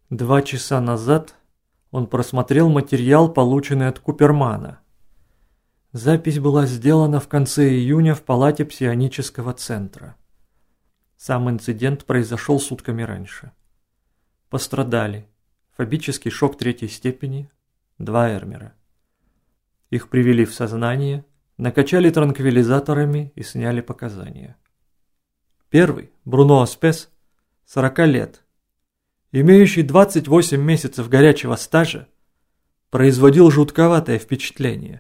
2 часа назад он просмотрел материал, полученный от Купермана. Запись была сделана в конце июня в палате псионического центра. Сам инцидент произошел сутками раньше. Пострадали фобический шок 3-й степени, 2 Эрмера. Их привели в сознание, накачали транквилизаторами и сняли показания. Первый, Бруно Аспес, 40 лет, имеющий 28 месяцев горячего стажа, производил жутковатое впечатление.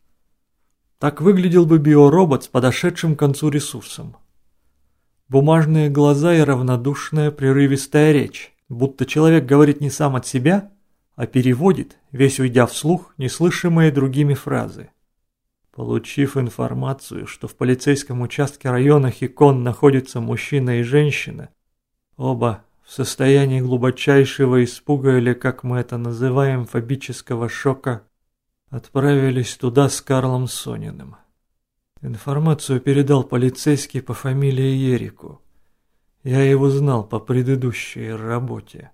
Так выглядел бы биоробот с подошедшим к концу ресурсом. Бумажные глаза и равнодушная прерывистая речь, будто человек говорит не сам от себя, а переводит, весь уйдя вслух, неслышимые другими фразы. Получив информацию, что в полицейском участке района Хикон находятся мужчина и женщина, оба в состоянии глубочайшего испуга или, как мы это называем, фобического шока, отправились туда с Карлом Сониным. Информацию передал полицейский по фамилии Ерику. Я его знал по предыдущей работе.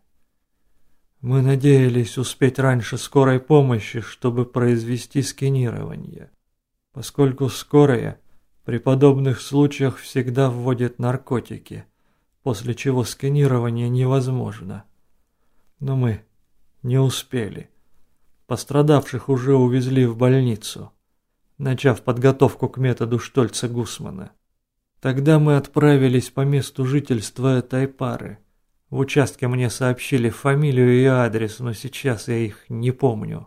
Мы надеялись успеть раньше скорой помощи, чтобы произвести сканирование, поскольку скорая при подобных случаях всегда вводит наркотики, после чего сканирование невозможно. Но мы не успели. Пострадавших уже увезли в больницу, начав подготовку к методу Штольца-Гусмана. Тогда мы отправились по месту жительства этой пары. В участке мне сообщили фамилию и адрес, но сейчас я их не помню.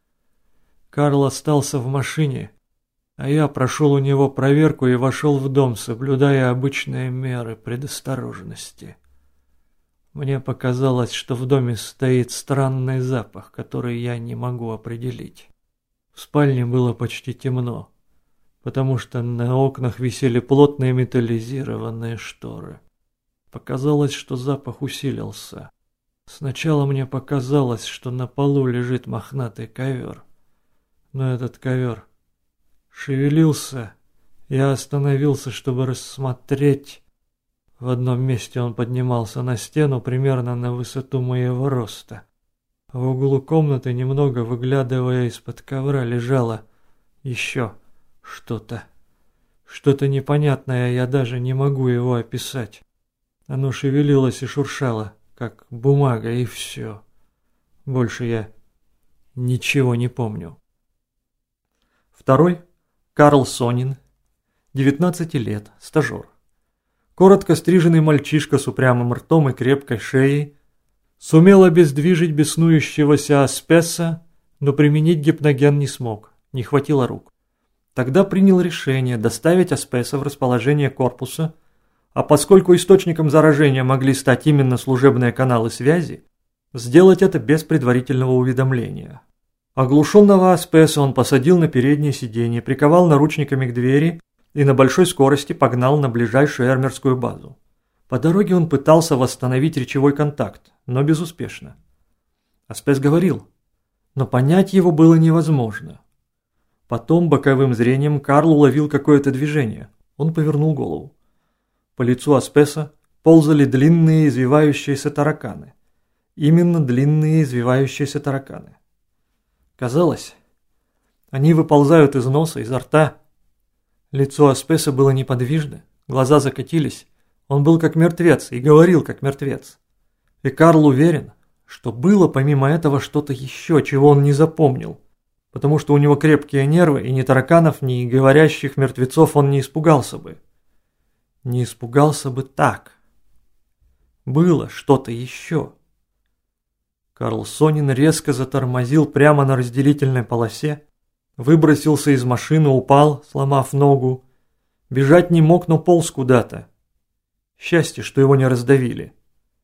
Карл остался в машине, а я прошел у него проверку и вошел в дом, соблюдая обычные меры предосторожности. Мне показалось, что в доме стоит странный запах, который я не могу определить. В спальне было почти темно, потому что на окнах висели плотные металлизированные шторы. Показалось, что запах усилился. Сначала мне показалось, что на полу лежит мохнатый ковер. Но этот ковер шевелился. Я остановился, чтобы рассмотреть. В одном месте он поднимался на стену примерно на высоту моего роста. В углу комнаты, немного выглядывая из-под ковра, лежало еще что-то. Что-то непонятное, я даже не могу его описать. Оно шевелилось и шуршало, как бумага, и все. Больше я ничего не помню. Второй – Карл Сонин, 19 лет, стажер. Коротко стриженный мальчишка с упрямым ртом и крепкой шеей сумел обездвижить беснующегося Аспеса, но применить гипноген не смог, не хватило рук. Тогда принял решение доставить Аспеса в расположение корпуса, а поскольку источником заражения могли стать именно служебные каналы связи, сделать это без предварительного уведомления. Оглушенного Аспеса он посадил на переднее сиденье, приковал наручниками к двери и на большой скорости погнал на ближайшую эрмерскую базу. По дороге он пытался восстановить речевой контакт, но безуспешно. Аспес говорил, но понять его было невозможно. Потом боковым зрением Карл уловил какое-то движение. Он повернул голову. По лицу Аспеса ползали длинные извивающиеся тараканы. Именно длинные извивающиеся тараканы. Казалось, они выползают из носа, изо рта. Лицо Аспеса было неподвижно, глаза закатились. Он был как мертвец и говорил как мертвец. И Карл уверен, что было помимо этого что-то еще, чего он не запомнил, потому что у него крепкие нервы, и ни тараканов, ни говорящих мертвецов он не испугался бы. Не испугался бы так. Было что-то еще. Карл Сонин резко затормозил прямо на разделительной полосе, выбросился из машины, упал, сломав ногу. Бежать не мог, но полз куда-то. Счастье, что его не раздавили.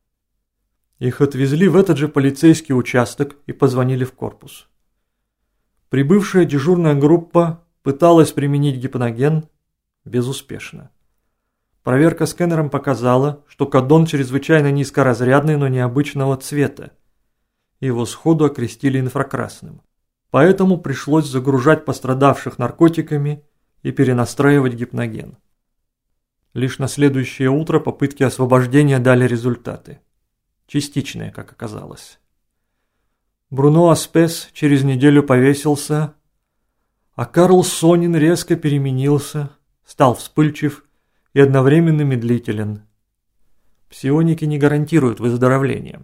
Их отвезли в этот же полицейский участок и позвонили в корпус. Прибывшая дежурная группа пыталась применить гипноген безуспешно. Проверка сканером показала, что кадон чрезвычайно низкоразрядный, но необычного цвета. Его сходу окрестили инфракрасным. Поэтому пришлось загружать пострадавших наркотиками и перенастраивать гипноген. Лишь на следующее утро попытки освобождения дали результаты. Частичное, как оказалось. Бруно Аспес через неделю повесился, а Карл Сонин резко переменился, стал вспыльчив и одновременно медлителен. Псионики не гарантируют выздоровление.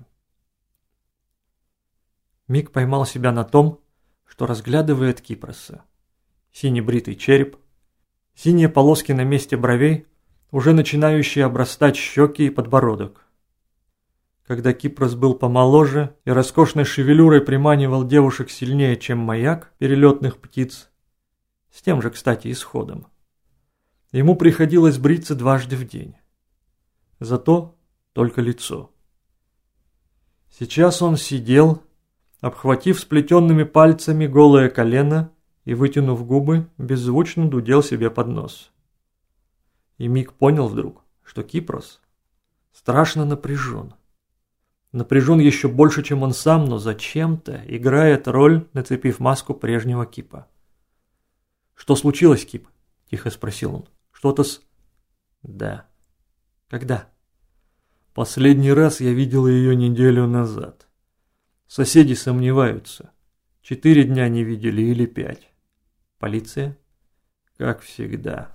Мик поймал себя на том, что разглядывает Кипроса. Сине-бритый череп, синие полоски на месте бровей, уже начинающие обрастать щеки и подбородок. Когда Кипрос был помоложе и роскошной шевелюрой приманивал девушек сильнее, чем маяк перелетных птиц, с тем же, кстати, исходом, ему приходилось бриться дважды в день. Зато только лицо. Сейчас он сидел, обхватив сплетенными пальцами голое колено и, вытянув губы, беззвучно дудел себе под нос. И Мик понял вдруг, что Кипрос страшно напряжен. Напряжен еще больше, чем он сам, но зачем-то играет роль, нацепив маску прежнего Кипа. «Что случилось, Кип?» – тихо спросил он. «Что-то с...» «Да». «Когда?» «Последний раз я видел ее неделю назад. Соседи сомневаются. 4 дня не видели или 5. Полиция?» «Как всегда».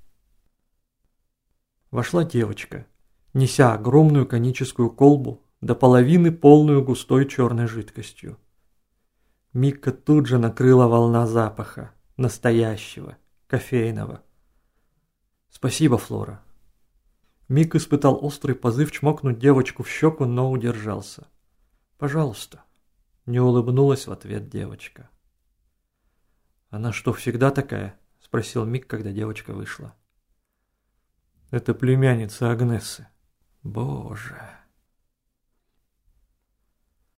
Вошла девочка, неся огромную коническую колбу, до половины полную густой черной жидкостью. Мика тут же накрыла волна запаха, настоящего, кофейного. «Спасибо, Флора». Мик испытал острый позыв чмокнуть девочку в щеку, но удержался. «Пожалуйста», — не улыбнулась в ответ девочка. «Она что, всегда такая?» — спросил Мик, когда девочка вышла. «Это племянница Агнессы». «Боже...»